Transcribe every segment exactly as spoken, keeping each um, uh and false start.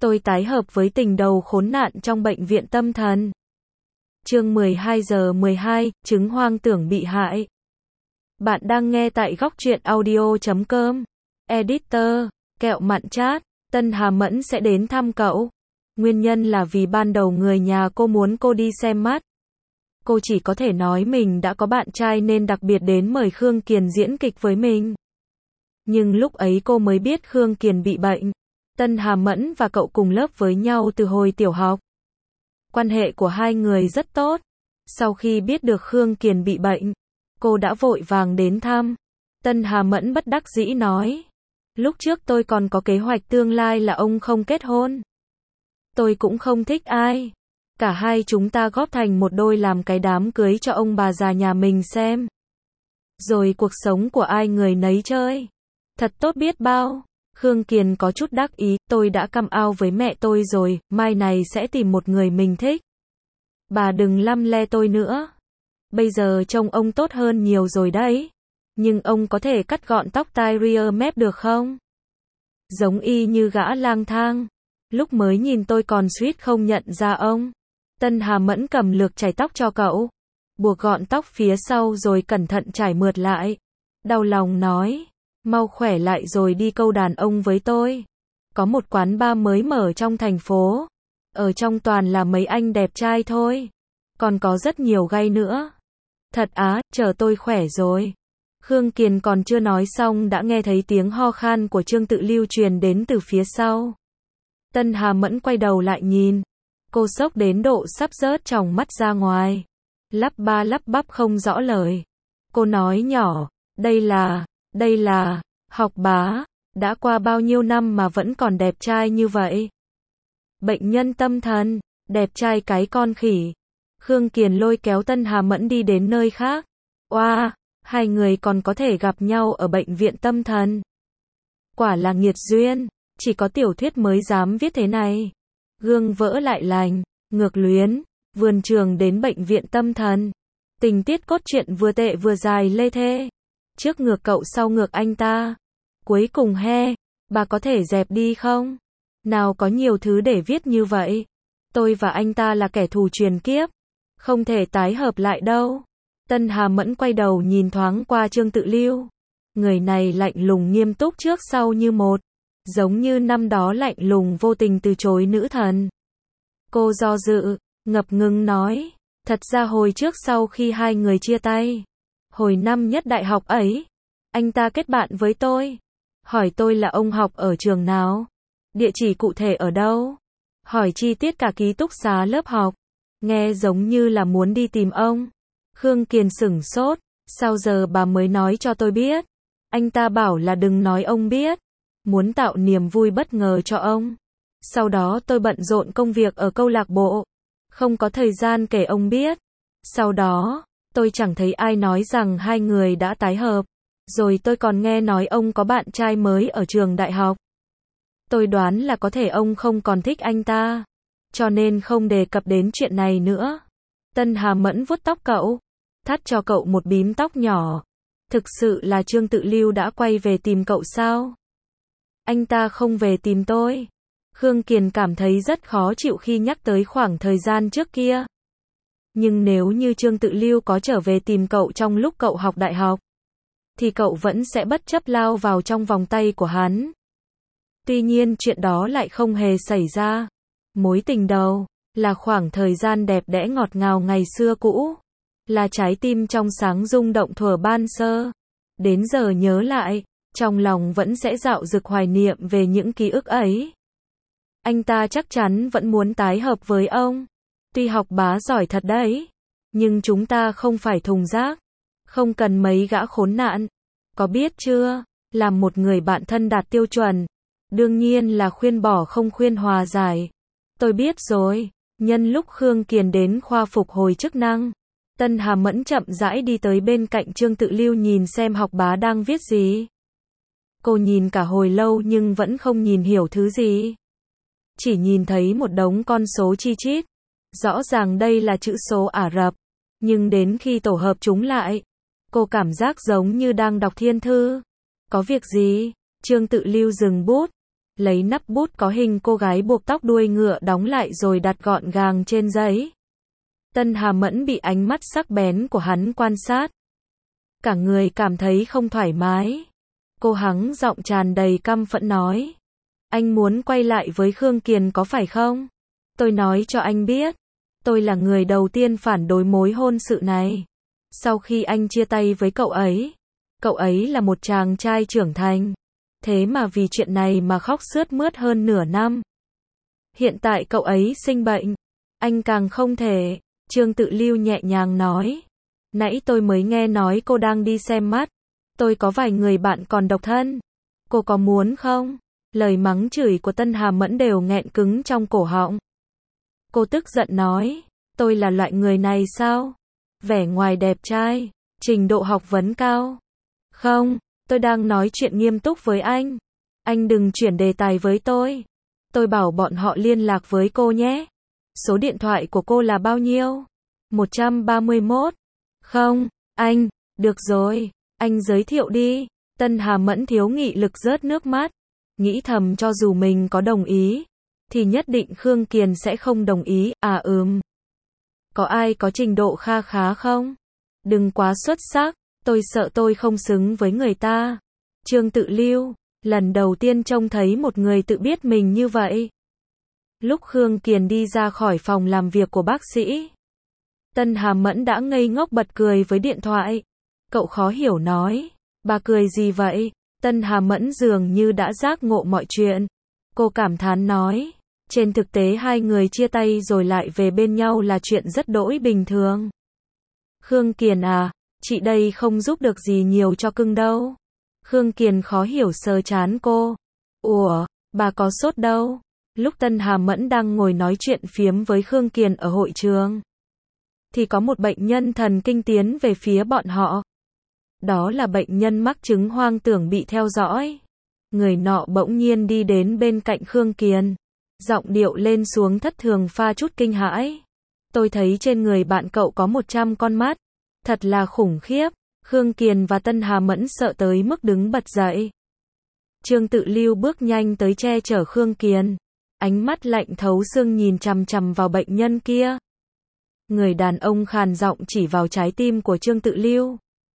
Tôi tái hợp với tình đầu khốn nạn trong bệnh viện tâm thần. Chương mười hai giờ mười hai, chứng hoang tưởng bị hại. Bạn đang nghe tại góc truyện audio chấm com. Editor, kẹo mặn chat, Tân Hà Mẫn sẽ đến thăm cậu. Nguyên nhân là vì ban đầu người nhà cô muốn cô đi xem mắt. Cô chỉ có thể nói mình đã có bạn trai nên đặc biệt đến mời Khương Kiền diễn kịch với mình. Nhưng lúc ấy cô mới biết Khương Kiền bị bệnh. Tân Hà Mẫn và cậu cùng lớp với nhau từ hồi tiểu học. Quan hệ của hai người rất tốt. Sau khi biết được Khương Kiền bị bệnh, cô đã vội vàng đến thăm. Tân Hà Mẫn bất đắc dĩ nói. Lúc trước tôi còn có kế hoạch tương lai là ông không kết hôn. Tôi cũng không thích ai. Cả hai chúng ta góp thành một đôi làm cái đám cưới cho ông bà già nhà mình xem. Rồi cuộc sống của ai người nấy chơi. Thật tốt biết bao. Khương Kiền có chút đắc ý, tôi đã căm ao với mẹ tôi rồi, mai này sẽ tìm một người mình thích. Bà đừng lăm le tôi nữa. Bây giờ trông ông tốt hơn nhiều rồi đấy. Nhưng ông có thể cắt gọn tóc tai rear mép được không? Giống y như gã lang thang. Lúc mới nhìn tôi còn suýt không nhận ra ông. Tân Hà Mẫn cầm lược chải tóc cho cậu. Buộc gọn tóc phía sau rồi cẩn thận trải mượt lại. Đau lòng nói. Mau khỏe lại rồi đi câu đàn ông với tôi. Có một quán bar mới mở trong thành phố. Ở trong toàn là mấy anh đẹp trai thôi. Còn có rất nhiều gay nữa. Thật á, chờ tôi khỏe rồi. Khương Kiền còn chưa nói xong đã nghe thấy tiếng ho khan của Trương Tự Lưu truyền đến từ phía sau. Tân Hà Mẫn quay đầu lại nhìn. Cô sốc đến độ sắp rớt tròng mắt ra ngoài. Lắp ba lắp bắp không rõ lời. Cô nói nhỏ, đây là, đây là, Học Bá, đã qua bao nhiêu năm mà vẫn còn đẹp trai như vậy. Bệnh nhân tâm thần, đẹp trai cái con khỉ. Khương Kiền lôi kéo Tân Hà Mẫn đi đến nơi khác. Oa, wow, hai người còn có thể gặp nhau ở bệnh viện tâm thần. Quả là nghiệt duyên, chỉ có tiểu thuyết mới dám viết thế này. Gương vỡ lại lành, ngược luyến, vườn trường đến bệnh viện tâm thần. Tình tiết cốt truyện vừa tệ vừa dài lê thê. Trước ngược cậu sau ngược anh ta. Cuối cùng he, bà có thể dẹp đi không? Nào có nhiều thứ để viết như vậy. Tôi và anh ta là kẻ thù truyền kiếp. Không thể tái hợp lại đâu. Tân Hà Mẫn quay đầu nhìn thoáng qua Trương Tự Lưu. Người này lạnh lùng nghiêm túc trước sau như một. Giống như năm đó lạnh lùng vô tình từ chối nữ thần. Cô do dự, ngập ngừng nói. Thật ra hồi trước sau khi hai người chia tay. Hồi năm nhất đại học ấy. Anh ta kết bạn với tôi. Hỏi tôi là ông học ở trường nào. Địa chỉ cụ thể ở đâu. Hỏi chi tiết cả ký túc xá lớp học. Nghe giống như là muốn đi tìm ông. Khương Kiền sửng sốt. Sao giờ bà mới nói cho tôi biết. Anh ta bảo là đừng nói ông biết. Muốn tạo niềm vui bất ngờ cho ông. Sau đó tôi bận rộn công việc ở câu lạc bộ. Không có thời gian kể ông biết. Sau đó, tôi chẳng thấy ai nói rằng hai người đã tái hợp. Rồi tôi còn nghe nói ông có bạn trai mới ở trường đại học. Tôi đoán là có thể ông không còn thích anh ta. Cho nên không đề cập đến chuyện này nữa. Tân Hà Mẫn vuốt tóc cậu. Thắt cho cậu một bím tóc nhỏ. Thực sự là Trương Tự Lưu đã quay về tìm cậu sao? Anh ta không về tìm tôi. Khương Kiền cảm thấy rất khó chịu khi nhắc tới khoảng thời gian trước kia. Nhưng nếu như Trương Tự Lưu có trở về tìm cậu trong lúc cậu học đại học, thì cậu vẫn sẽ bất chấp lao vào trong vòng tay của hắn. Tuy nhiên chuyện đó lại không hề xảy ra. Mối tình đầu, là khoảng thời gian đẹp đẽ ngọt ngào ngày xưa cũ. Là trái tim trong sáng rung động thuở ban sơ. Đến giờ nhớ lại, trong lòng vẫn sẽ dạo dực hoài niệm về những ký ức ấy. Anh ta chắc chắn vẫn muốn tái hợp với ông. Tuy Học Bá giỏi thật đấy. Nhưng chúng ta không phải thùng rác. Không cần mấy gã khốn nạn. Có biết chưa? Làm một người bạn thân đạt tiêu chuẩn. Đương nhiên là khuyên bỏ không khuyên hòa giải. Tôi biết rồi. Nhân lúc Khương Kiền đến khoa phục hồi chức năng. Tân Hà Mẫn chậm rãi đi tới bên cạnh Trương Tự Lưu nhìn xem Học Bá đang viết gì. Cô nhìn cả hồi lâu nhưng vẫn không nhìn hiểu thứ gì. Chỉ nhìn thấy một đống con số chi chít. Rõ ràng đây là chữ số Ả Rập. Nhưng đến khi tổ hợp chúng lại, cô cảm giác giống như đang đọc thiên thư. Có việc gì? Trương Tự Lưu dừng bút. lấy nắp bút có hình cô gái buộc tóc đuôi ngựa đóng lại rồi đặt gọn gàng trên giấy. Tân Hà Mẫn bị ánh mắt sắc bén của hắn quan sát. Cả người cảm thấy không thoải mái. Cô hắng giọng tràn đầy căm phẫn nói. Anh muốn quay lại với Khương Kiền có phải không? Tôi nói cho anh biết. Tôi là người đầu tiên phản đối mối hôn sự này. Sau khi anh chia tay với cậu ấy. Cậu ấy là một chàng trai trưởng thành. Thế mà vì chuyện này mà khóc sướt mướt hơn nửa năm. Hiện tại cậu ấy sinh bệnh. Anh càng không thể. Trương Tự Lưu nhẹ nhàng nói. Nãy tôi mới nghe nói cô đang đi xem mắt. Tôi có vài người bạn còn độc thân. Cô có muốn không? Lời mắng chửi của Tân Hà Mẫn đều nghẹn cứng trong cổ họng. Cô tức giận nói. Tôi là loại người này sao? Vẻ ngoài đẹp trai. Trình độ học vấn cao. Không, tôi đang nói chuyện nghiêm túc với anh. Anh đừng chuyển đề tài với tôi. Tôi bảo bọn họ liên lạc với cô nhé. Số điện thoại của cô là bao nhiêu? một trăm ba mươi mốt. Không, anh, được rồi, anh giới thiệu đi. Tân Hà Mẫn thiếu nghị lực rớt nước mắt. Nghĩ thầm cho dù mình có đồng ý, thì nhất định Khương Kiền sẽ không đồng ý. À ừm. Có ai có trình độ kha khá không? Đừng quá xuất sắc, tôi sợ tôi không xứng với người ta. Trương Tự Lưu, lần đầu tiên trông thấy một người tự biết mình như vậy. Lúc Khương Kiền đi ra khỏi phòng làm việc của bác sĩ, Tân Hà Mẫn đã ngây ngốc bật cười với điện thoại. Cậu khó hiểu nói, bà cười gì vậy? Tân Hà Mẫn dường như đã giác ngộ mọi chuyện. Cô cảm thán nói, trên thực tế hai người chia tay rồi lại về bên nhau là chuyện rất đỗi bình thường. Khương Kiền à, chị đây không giúp được gì nhiều cho cưng đâu. Khương Kiền khó hiểu sờ trán cô. Ủa, bà có sốt đâu? Lúc Tân Hà Mẫn đang ngồi nói chuyện phiếm với Khương Kiền ở hội trường, thì có một bệnh nhân thần kinh tiến về phía bọn họ. Đó là bệnh nhân mắc chứng hoang tưởng bị theo dõi. Người nọ bỗng nhiên đi đến bên cạnh Khương Kiền. Giọng điệu lên xuống thất thường pha chút kinh hãi. Tôi thấy trên người bạn cậu có một trăm con mắt. Thật là khủng khiếp. Khương Kiền và Tân Hà Mẫn sợ tới mức đứng bật dậy. Trương Tự Lưu bước nhanh tới che chở Khương Kiền. Ánh mắt lạnh thấu xương nhìn chằm chằm vào bệnh nhân kia. Người đàn ông khàn giọng chỉ vào trái tim của Trương Tự Lưu.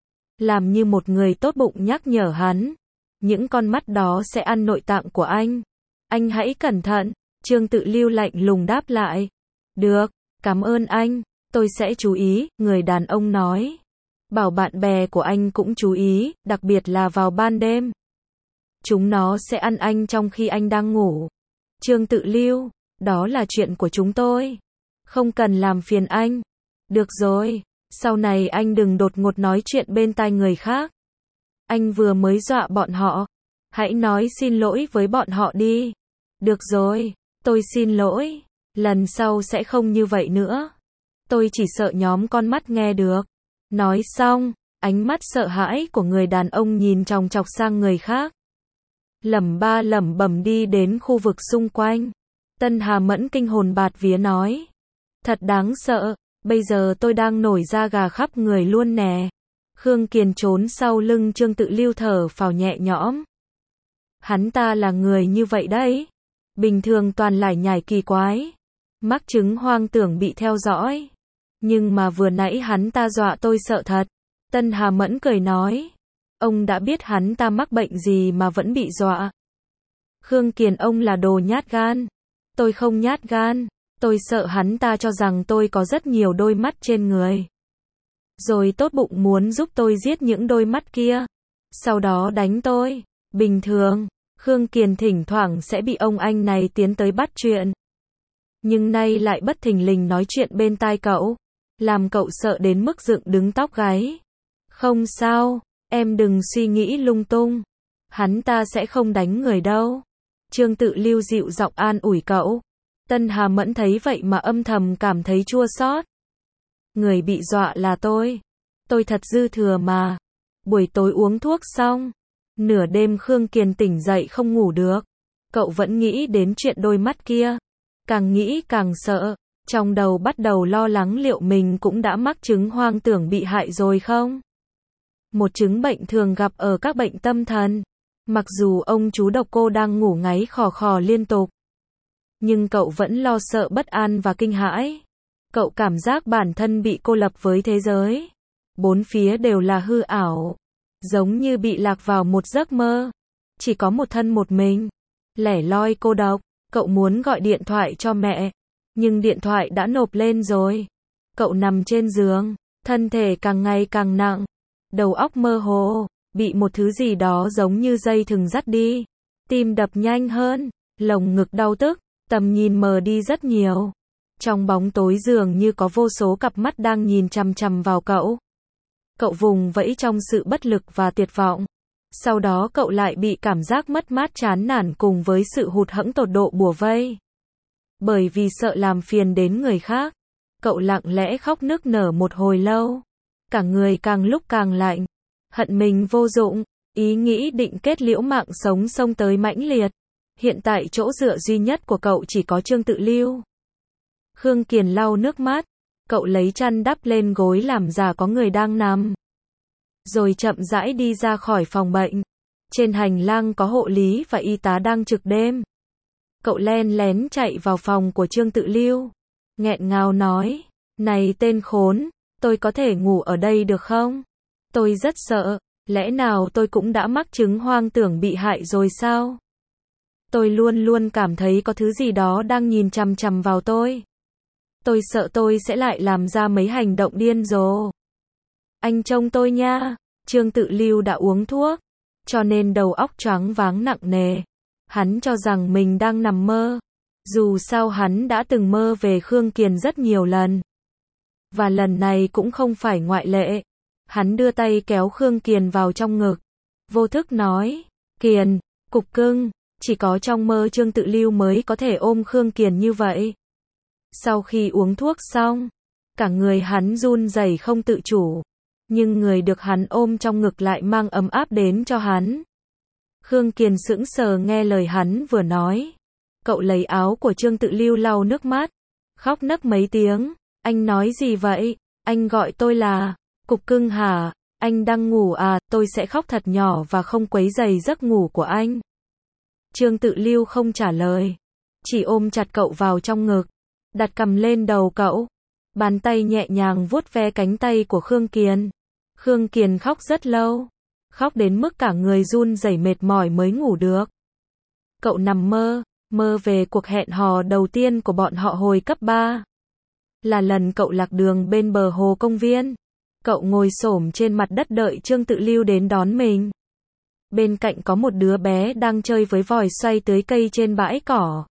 Làm như một người tốt bụng nhắc nhở hắn. Những con mắt đó sẽ ăn nội tạng của anh. Anh hãy cẩn thận. Trương Tự Lưu lạnh lùng đáp lại. Được, cảm ơn anh. Tôi sẽ chú ý, người đàn ông nói. Bảo bạn bè của anh cũng chú ý, đặc biệt là vào ban đêm. Chúng nó sẽ ăn anh trong khi anh đang ngủ. Trương Tự Lưu, đó là chuyện của chúng tôi. Không cần làm phiền anh. Được rồi, sau này anh đừng đột ngột nói chuyện bên tai người khác. Anh vừa mới dọa bọn họ. Hãy nói xin lỗi với bọn họ đi. Được rồi, tôi xin lỗi. Lần sau sẽ không như vậy nữa. Tôi chỉ sợ nhóm con mắt nghe được. Nói xong, ánh mắt sợ hãi của người đàn ông nhìn chòng chọc sang người khác. Lẩm ba lẩm bẩm đi đến khu vực xung quanh. Tân Hà Mẫn kinh hồn bạt vía nói. Thật đáng sợ, bây giờ tôi đang nổi da gà khắp người luôn nè. Khương Kiền trốn sau lưng Trương Tự Lưu thở phào nhẹ nhõm. Hắn ta là người như vậy đấy. Bình thường toàn lải nhải kỳ quái. Mắc chứng hoang tưởng bị theo dõi. Nhưng mà vừa nãy hắn ta dọa tôi sợ thật. Tân Hà Mẫn cười nói. Ông đã biết hắn ta mắc bệnh gì mà vẫn bị dọa. Khương Kiền ông là đồ nhát gan. Tôi không nhát gan. Tôi sợ hắn ta cho rằng tôi có rất nhiều đôi mắt trên người. Rồi tốt bụng muốn giúp tôi giết những đôi mắt kia. Sau đó đánh tôi. Bình thường, Khương Kiền thỉnh thoảng sẽ bị ông anh này tiến tới bắt chuyện. Nhưng nay lại bất thình lình nói chuyện bên tai cậu. Làm cậu sợ đến mức dựng đứng tóc gáy. Không sao, em đừng suy nghĩ lung tung. Hắn ta sẽ không đánh người đâu. Trương Tự Lưu dịu giọng an ủi cậu. Tân Hà Mẫn thấy vậy mà âm thầm cảm thấy chua xót. Người bị dọa là tôi. Tôi thật dư thừa mà. Buổi tối uống thuốc xong. Nửa đêm Khương Kiền tỉnh dậy không ngủ được. Cậu vẫn nghĩ đến chuyện đôi mắt kia. Càng nghĩ càng sợ. Trong đầu bắt đầu lo lắng liệu mình cũng đã mắc chứng hoang tưởng bị hại rồi không? Một chứng bệnh thường gặp ở các bệnh tâm thần. Mặc dù ông chú độc cô đang ngủ ngáy khò khò liên tục, nhưng cậu vẫn lo sợ bất an và kinh hãi. Cậu cảm giác bản thân bị cô lập với thế giới. Bốn phía đều là hư ảo, giống như bị lạc vào một giấc mơ. Chỉ có một thân một mình, lẻ loi cô độc. Cậu muốn gọi điện thoại cho mẹ, nhưng điện thoại đã nộp lên rồi. Cậu nằm trên giường, thân thể càng ngày càng nặng, đầu óc mơ hồ, bị một thứ gì đó giống như dây thừng dắt đi. Tim đập nhanh hơn, lồng ngực đau tức, tầm nhìn mờ đi rất nhiều. Trong bóng tối dường như có vô số cặp mắt đang nhìn chằm chằm vào cậu. Cậu vùng vẫy trong sự bất lực và tuyệt vọng. Sau đó cậu lại bị cảm giác mất mát chán nản cùng với sự hụt hẫng tột độ bủa vây. Bởi vì sợ làm phiền đến người khác, cậu lặng lẽ khóc nức nở một hồi lâu. Cả người càng lúc càng lạnh, hận mình vô dụng, ý nghĩ định kết liễu mạng sống xông tới mãnh liệt. Hiện tại chỗ dựa duy nhất của cậu chỉ có Trương Tự Lưu. Khương Kiền lau nước mắt, cậu lấy chăn đắp lên gối làm giả có người đang nằm. Rồi chậm rãi đi ra khỏi phòng bệnh. Trên hành lang có hộ lý và y tá đang trực đêm. Cậu len lén chạy vào phòng của Trương Tự Lưu, nghẹn ngào nói, này tên khốn, tôi có thể ngủ ở đây được không? Tôi rất sợ, lẽ nào tôi cũng đã mắc chứng hoang tưởng bị hại rồi sao? Tôi luôn luôn cảm thấy có thứ gì đó đang nhìn chằm chằm vào tôi. Tôi sợ tôi sẽ lại làm ra mấy hành động điên rồ. Anh trông tôi nha. Trương Tự Lưu đã uống thuốc, cho nên đầu óc choáng váng nặng nề. Hắn cho rằng mình đang nằm mơ. Dù sao hắn đã từng mơ về Khương Kiền rất nhiều lần. Và lần này cũng không phải ngoại lệ. Hắn đưa tay kéo Khương Kiền vào trong ngực. Vô thức nói, Kiền, cục cưng, chỉ có trong mơ Trương Tự Lưu mới có thể ôm Khương Kiền như vậy. Sau khi uống thuốc xong, cả người hắn run rẩy không tự chủ. Nhưng người được hắn ôm trong ngực lại mang ấm áp đến cho hắn. Khương Kiền sững sờ nghe lời hắn vừa nói. Cậu lấy áo của Trương Tự Lưu lau nước mắt, khóc nấc mấy tiếng. Anh nói gì vậy? Anh gọi tôi là cục cưng hả? Anh đang ngủ à? Tôi sẽ khóc thật nhỏ và không quấy rầy giấc ngủ của anh. Trương Tự Lưu không trả lời, chỉ ôm chặt cậu vào trong ngực, đặt cằm lên đầu cậu, bàn tay nhẹ nhàng vuốt ve cánh tay của Khương Kiền. Khương Kiền khóc rất lâu, khóc đến mức cả người run rẩy mệt mỏi mới ngủ được. Cậu nằm mơ, mơ về cuộc hẹn hò đầu tiên của bọn họ hồi cấp ba. Là lần cậu lạc đường bên bờ hồ công viên. Cậu ngồi xổm trên mặt đất đợi Trương Tự Lưu đến đón mình. Bên cạnh có một đứa bé đang chơi với vòi xoay tưới cây trên bãi cỏ.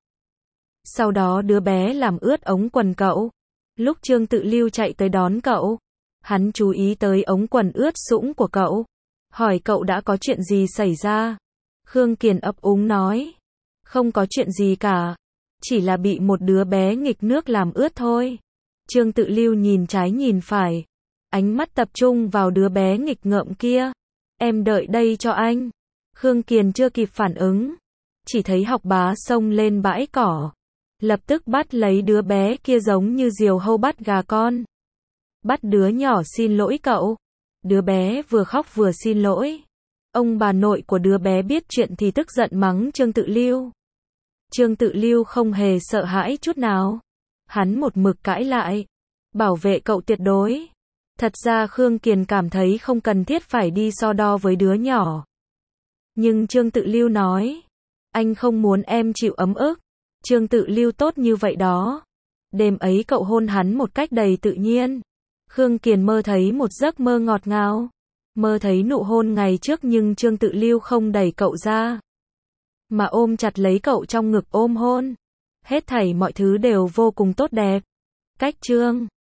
Sau đó đứa bé làm ướt ống quần cậu. Lúc Trương Tự Lưu chạy tới đón cậu, hắn chú ý tới ống quần ướt sũng của cậu, hỏi cậu đã có chuyện gì xảy ra. Khương Kiền ấp úng nói, không có chuyện gì cả, chỉ là bị một đứa bé nghịch nước làm ướt thôi. Trương Tự Lưu nhìn trái nhìn phải, ánh mắt tập trung vào đứa bé nghịch ngợm kia. Em đợi đây cho anh. Khương Kiền chưa kịp phản ứng, chỉ thấy học bá xông lên bãi cỏ, lập tức bắt lấy đứa bé kia giống như diều hâu bắt gà con. Bắt đứa nhỏ xin lỗi cậu. Đứa bé vừa khóc vừa xin lỗi. Ông bà nội của đứa bé biết chuyện thì tức giận mắng Trương Tự Lưu. Trương Tự Lưu không hề sợ hãi chút nào. Hắn một mực cãi lại, bảo vệ cậu tuyệt đối. Thật ra Khương Kiền cảm thấy không cần thiết phải đi so đo với đứa nhỏ. Nhưng Trương Tự Lưu nói, anh không muốn em chịu ấm ức. Trương Tự Lưu tốt như vậy đó. Đêm ấy cậu hôn hắn một cách đầy tự nhiên. Khương Kiền mơ thấy một giấc mơ ngọt ngào. Mơ thấy nụ hôn ngày trước nhưng Trương Tự Lưu không đẩy cậu ra, mà ôm chặt lấy cậu trong ngực ôm hôn. Hết thảy mọi thứ đều vô cùng tốt đẹp. Cách chương